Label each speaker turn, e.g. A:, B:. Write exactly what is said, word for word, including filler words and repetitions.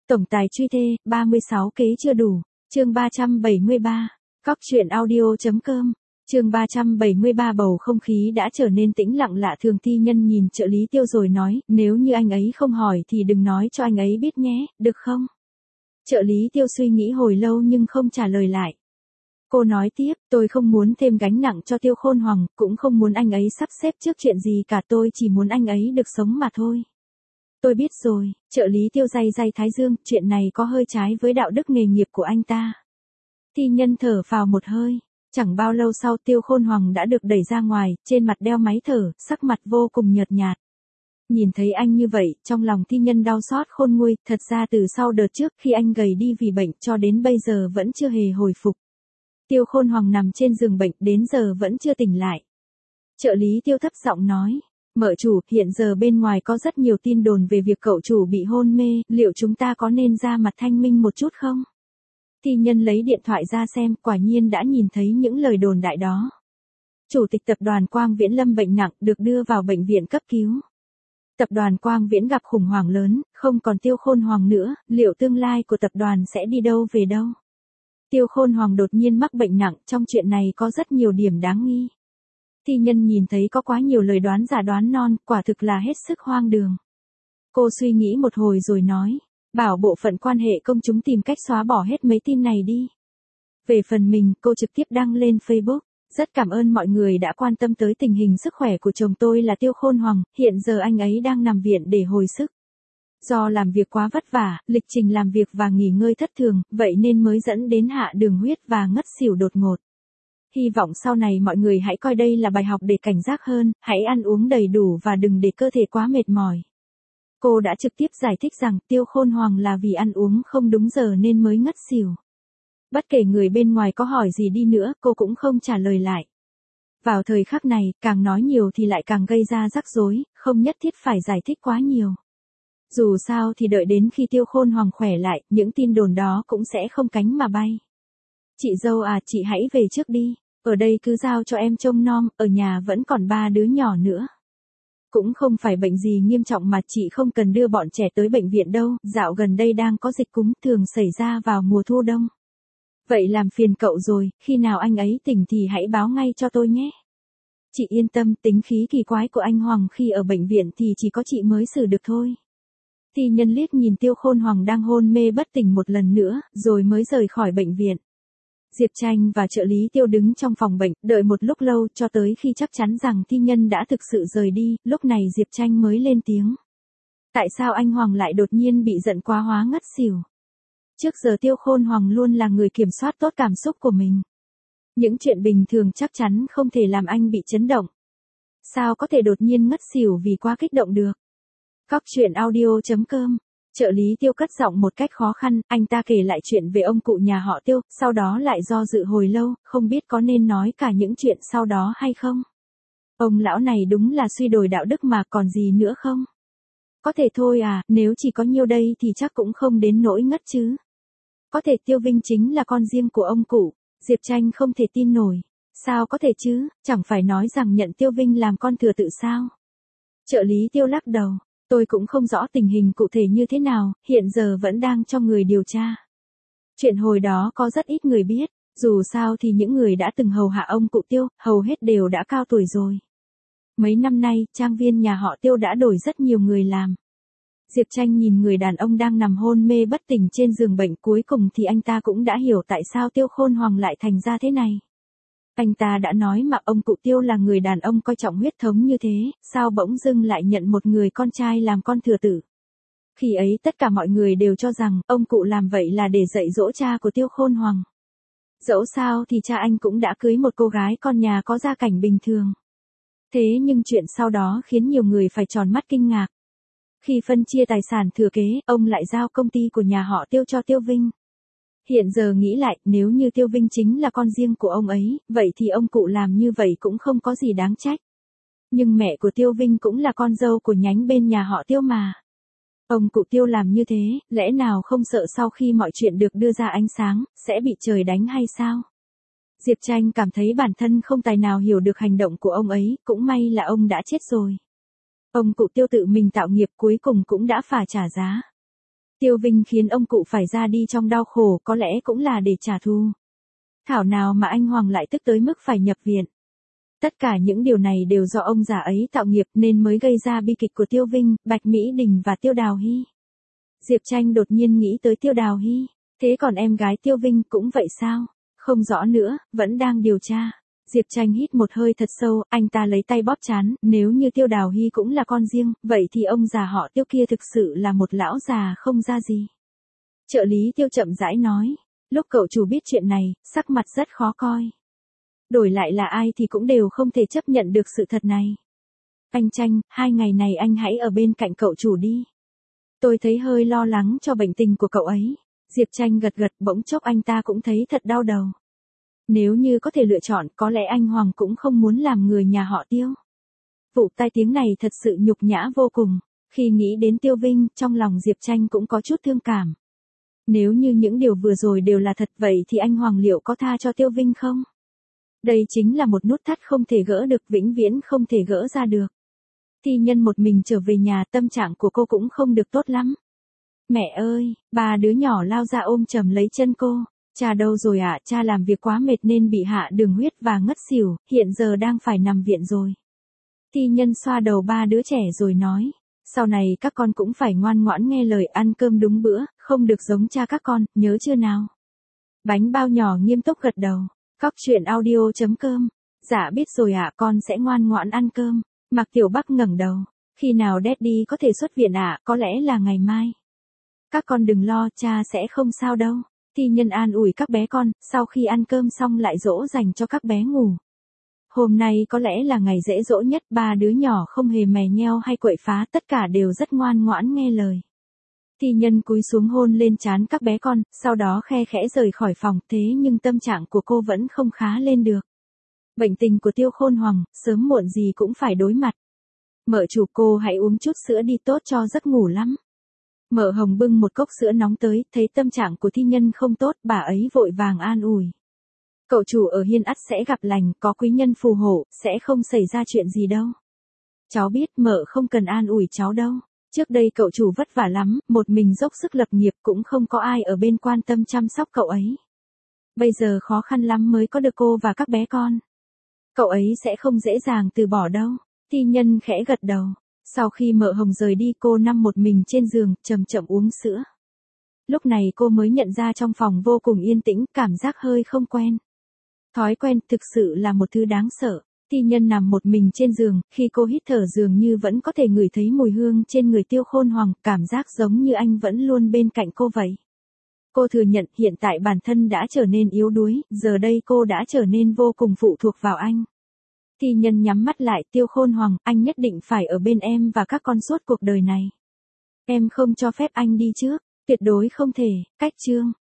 A: Tổng tài truy thê, ba mươi sáu kế chưa đủ. Chương ba trăm bảy mươi ba. Cóc truyện audio chấm com. Chương ba trăm bảy mươi ba. Bầu không khí đã trở nên tĩnh lặng lạ thường. Thi Nhân nhìn trợ lý Tiêu rồi nói, nếu như anh ấy không hỏi thì đừng nói cho anh ấy biết nhé, được không? Trợ lý Tiêu suy nghĩ hồi lâu nhưng không trả lời lại. Cô nói tiếp, tôi không muốn thêm gánh nặng cho Tiêu Khôn Hoàng, cũng không muốn anh ấy sắp xếp trước chuyện gì cả, tôi chỉ muốn anh ấy được sống mà thôi. Tôi biết rồi, trợ lý Tiêu day day thái dương, chuyện này có hơi trái với đạo đức nghề nghiệp của anh ta. Thi Nhân thở phào một hơi, chẳng bao lâu sau Tiêu Khôn Hoàng đã được đẩy ra ngoài, trên mặt đeo máy thở, sắc mặt vô cùng nhợt nhạt. Nhìn thấy anh như vậy, trong lòng Thi Nhân đau xót khôn nguôi, thật ra từ sau đợt trước khi anh gầy đi vì bệnh cho đến bây giờ vẫn chưa hề hồi phục. Tiêu Khôn Hoàng nằm trên giường bệnh đến giờ vẫn chưa tỉnh lại. Trợ lý Tiêu thấp giọng nói, mợ chủ, hiện giờ bên ngoài có rất nhiều tin đồn về việc cậu chủ bị hôn mê, liệu chúng ta có nên ra mặt thanh minh một chút không? Thi Nhân lấy điện thoại ra xem, quả nhiên đã nhìn thấy những lời đồn đại đó. Chủ tịch tập đoàn Quang Viễn lâm bệnh nặng, được đưa vào bệnh viện cấp cứu. Tập đoàn Quang Viễn gặp khủng hoảng lớn, không còn Tiêu Khôn Hoàng nữa, liệu tương lai của tập đoàn sẽ đi đâu về đâu? Tiêu Khôn Hoàng đột nhiên mắc bệnh nặng, trong chuyện này có rất nhiều điểm đáng nghi. Thi Nhân nhìn thấy có quá nhiều lời đoán giả đoán non, quả thực là hết sức hoang đường. Cô suy nghĩ một hồi rồi nói, bảo bộ phận quan hệ công chúng tìm cách xóa bỏ hết mấy tin này đi. Về phần mình, cô trực tiếp đăng lên Facebook, rất cảm ơn mọi người đã quan tâm tới tình hình sức khỏe của chồng tôi là Tiêu Khôn Hoàng, hiện giờ anh ấy đang nằm viện để hồi sức. Do làm việc quá vất vả, lịch trình làm việc và nghỉ ngơi thất thường, vậy nên mới dẫn đến hạ đường huyết và ngất xỉu đột ngột. Hy vọng sau này mọi người hãy coi đây là bài học để cảnh giác hơn, hãy ăn uống đầy đủ và đừng để cơ thể quá mệt mỏi. Cô đã trực tiếp giải thích rằng Tiêu Khôn Hoàng là vì ăn uống không đúng giờ nên mới ngất xỉu. Bất kể người bên ngoài có hỏi gì đi nữa, cô cũng không trả lời lại. Vào thời khắc này, càng nói nhiều thì lại càng gây ra rắc rối, không nhất thiết phải giải thích quá nhiều. Dù sao thì đợi đến khi Tiêu Khôn Hoàng khỏe lại, những tin đồn đó cũng sẽ không cánh mà bay. Chị dâu à, chị hãy về trước đi, ở đây cứ giao cho em trông nom, ở nhà vẫn còn ba đứa nhỏ nữa. Cũng không phải bệnh gì nghiêm trọng mà chị không cần đưa bọn trẻ tới bệnh viện đâu, dạo gần đây đang có dịch cúm thường xảy ra vào mùa thu đông. Vậy làm phiền cậu rồi, khi nào anh ấy tỉnh thì hãy báo ngay cho tôi nhé. Chị yên tâm, tính khí kỳ quái của anh Hoàng khi ở bệnh viện thì chỉ có chị mới xử được thôi. Thi Nhân liếc nhìn Tiêu Khôn Hoàng đang hôn mê bất tỉnh một lần nữa, rồi mới rời khỏi bệnh viện. Diệp Tranh và trợ lý Tiêu đứng trong phòng bệnh, đợi một lúc lâu cho tới khi chắc chắn rằng Thi Nhân đã thực sự rời đi, lúc này Diệp Tranh mới lên tiếng. Tại sao anh Hoàng lại đột nhiên bị giận quá hóa ngất xỉu? Trước giờ Tiêu Khôn Hoàng luôn là người kiểm soát tốt cảm xúc của mình. Những chuyện bình thường chắc chắn không thể làm anh bị chấn động. Sao có thể đột nhiên ngất xỉu vì quá kích động được? Cóc truyện audio chấm com. Trợ lý Tiêu cất giọng một cách khó khăn, anh ta kể lại chuyện về ông cụ nhà họ Tiêu, sau đó lại do dự hồi lâu, không biết có nên nói cả những chuyện sau đó hay không. Ông lão này đúng là suy đồi đạo đức mà còn gì nữa không? Có thể thôi à, nếu chỉ có nhiêu đây thì chắc cũng không đến nỗi ngất chứ. Có thể Tiêu Vinh chính là con riêng của ông cụ. Diệp Tranh không thể tin nổi. Sao có thể chứ, chẳng phải nói rằng nhận Tiêu Vinh làm con thừa tự sao? Trợ lý Tiêu lắc đầu. Tôi cũng không rõ tình hình cụ thể như thế nào, hiện giờ vẫn đang cho người điều tra. Chuyện hồi đó có rất ít người biết, dù sao thì những người đã từng hầu hạ ông cụ Tiêu, hầu hết đều đã cao tuổi rồi. Mấy năm nay, trang viên nhà họ Tiêu đã đổi rất nhiều người làm. Diệp Tranh nhìn người đàn ông đang nằm hôn mê bất tỉnh trên giường bệnh, cuối cùng thì anh ta cũng đã hiểu tại sao Tiêu Khôn Hoàng lại thành ra thế này. Anh ta đã nói mà ông cụ Tiêu là người đàn ông coi trọng huyết thống như thế, sao bỗng dưng lại nhận một người con trai làm con thừa tử. Khi ấy tất cả mọi người đều cho rằng ông cụ làm vậy là để dạy dỗ cha của Tiêu Khôn Hoàng. Dẫu sao thì cha anh cũng đã cưới một cô gái con nhà có gia cảnh bình thường. Thế nhưng chuyện sau đó khiến nhiều người phải tròn mắt kinh ngạc. Khi phân chia tài sản thừa kế, ông lại giao công ty của nhà họ Tiêu cho Tiêu Vinh. Hiện giờ nghĩ lại, nếu như Tiêu Vinh chính là con riêng của ông ấy, vậy thì ông cụ làm như vậy cũng không có gì đáng trách. Nhưng mẹ của Tiêu Vinh cũng là con dâu của nhánh bên nhà họ Tiêu mà. Ông cụ Tiêu làm như thế, lẽ nào không sợ sau khi mọi chuyện được đưa ra ánh sáng, sẽ bị trời đánh hay sao? Diệp Tranh cảm thấy bản thân không tài nào hiểu được hành động của ông ấy, cũng may là ông đã chết rồi. Ông cụ Tiêu tự mình tạo nghiệp cuối cùng cũng đã phải trả giá. Tiêu Vinh khiến ông cụ phải ra đi trong đau khổ, có lẽ cũng là để trả thù. Thảo nào mà anh Hoàng lại tức tới mức phải nhập viện. Tất cả những điều này đều do ông già ấy tạo nghiệp nên mới gây ra bi kịch của Tiêu Vinh, Bạch Mỹ Đình và Tiêu Đào Hy. Diệp Tranh đột nhiên nghĩ tới Tiêu Đào Hy, thế còn em gái Tiêu Vinh cũng vậy sao? Không rõ nữa, vẫn đang điều tra. Diệp Tranh hít một hơi thật sâu, anh ta lấy tay bóp trán, nếu như Tiêu Đào Hy cũng là con riêng, vậy thì ông già họ Tiêu kia thực sự là một lão già không ra gì. Trợ lý Tiêu chậm rãi nói, lúc cậu chủ biết chuyện này, sắc mặt rất khó coi. Đổi lại là ai thì cũng đều không thể chấp nhận được sự thật này. Anh Tranh, hai ngày này anh hãy ở bên cạnh cậu chủ đi. Tôi thấy hơi lo lắng cho bệnh tình của cậu ấy. Diệp Tranh gật gật, bỗng chốc anh ta cũng thấy thật đau đầu. Nếu như có thể lựa chọn, có lẽ anh Hoàng cũng không muốn làm người nhà họ Tiêu. Vụ tai tiếng này thật sự nhục nhã vô cùng. Khi nghĩ đến Tiêu Vinh, trong lòng Diệp Tranh cũng có chút thương cảm. Nếu như những điều vừa rồi đều là thật, vậy thì anh Hoàng liệu có tha cho Tiêu Vinh không? Đây chính là một nút thắt không thể gỡ được, vĩnh viễn không thể gỡ ra được. Thi Nhân một mình trở về nhà, tâm trạng của cô cũng không được tốt lắm. Mẹ ơi, ba đứa nhỏ lao ra ôm chầm lấy chân cô. Cha đâu rồi ạ? À? Cha làm việc quá mệt nên bị hạ đường huyết và ngất xỉu, hiện giờ đang phải nằm viện rồi. Thi Nhân xoa đầu ba đứa trẻ rồi nói, sau này các con cũng phải ngoan ngoãn nghe lời, ăn cơm đúng bữa, không được giống cha các con, nhớ chưa nào? Bánh bao nhỏ nghiêm túc gật đầu. Cóc truyện audio chấm com. Dạ biết rồi ạ, à, con sẽ ngoan ngoãn ăn cơm. Mạc Tiểu Bắc ngẩng đầu. Khi nào Daddy có thể xuất viện ạ? À? Có lẽ là ngày mai. Các con đừng lo, cha sẽ không sao đâu. Thi Nhân an ủi các bé con, sau khi ăn cơm xong lại dỗ dành cho các bé ngủ. Hôm nay có lẽ là ngày dễ dỗ nhất, ba đứa nhỏ không hề mè nheo hay quậy phá, tất cả đều rất ngoan ngoãn nghe lời. Thi Nhân cúi xuống hôn lên trán các bé con, sau đó khe khẽ rời khỏi phòng, thế nhưng tâm trạng của cô vẫn không khá lên được. Bệnh tình của Tiêu Khôn Hoàng, sớm muộn gì cũng phải đối mặt. Mợ chủ, cô hãy uống chút sữa đi, tốt cho giấc ngủ lắm. Mợ Hồng bưng một cốc sữa nóng tới, thấy tâm trạng của Thi Nhân không tốt, bà ấy vội vàng an ủi. Cậu chủ ở hiên ắt sẽ gặp lành, có quý nhân phù hộ, sẽ không xảy ra chuyện gì đâu. Cháu biết, mợ không cần an ủi cháu đâu. Trước đây cậu chủ vất vả lắm, một mình dốc sức lập nghiệp, cũng không có ai ở bên quan tâm chăm sóc cậu ấy. Bây giờ khó khăn lắm mới có được cô và các bé con. Cậu ấy sẽ không dễ dàng từ bỏ đâu. Thi Nhân khẽ gật đầu. Sau khi Mợ Hồng rời đi, cô nằm một mình trên giường, chậm chậm uống sữa. Lúc này cô mới nhận ra trong phòng vô cùng yên tĩnh, cảm giác hơi không quen. Thói quen thực sự là một thứ đáng sợ. Thi Nhân nằm một mình trên giường, khi cô hít thở dường như vẫn có thể ngửi thấy mùi hương trên người Tiêu Khôn Hoàng, cảm giác giống như anh vẫn luôn bên cạnh cô vậy. Cô thừa nhận hiện tại bản thân đã trở nên yếu đuối, giờ đây cô đã trở nên vô cùng phụ thuộc vào anh. Thi Nhân nhắm mắt lại, Tiêu Khôn Hoàng, anh nhất định phải ở bên em và các con suốt cuộc đời này. Em không cho phép anh đi trước, tuyệt đối không thể. Cách chương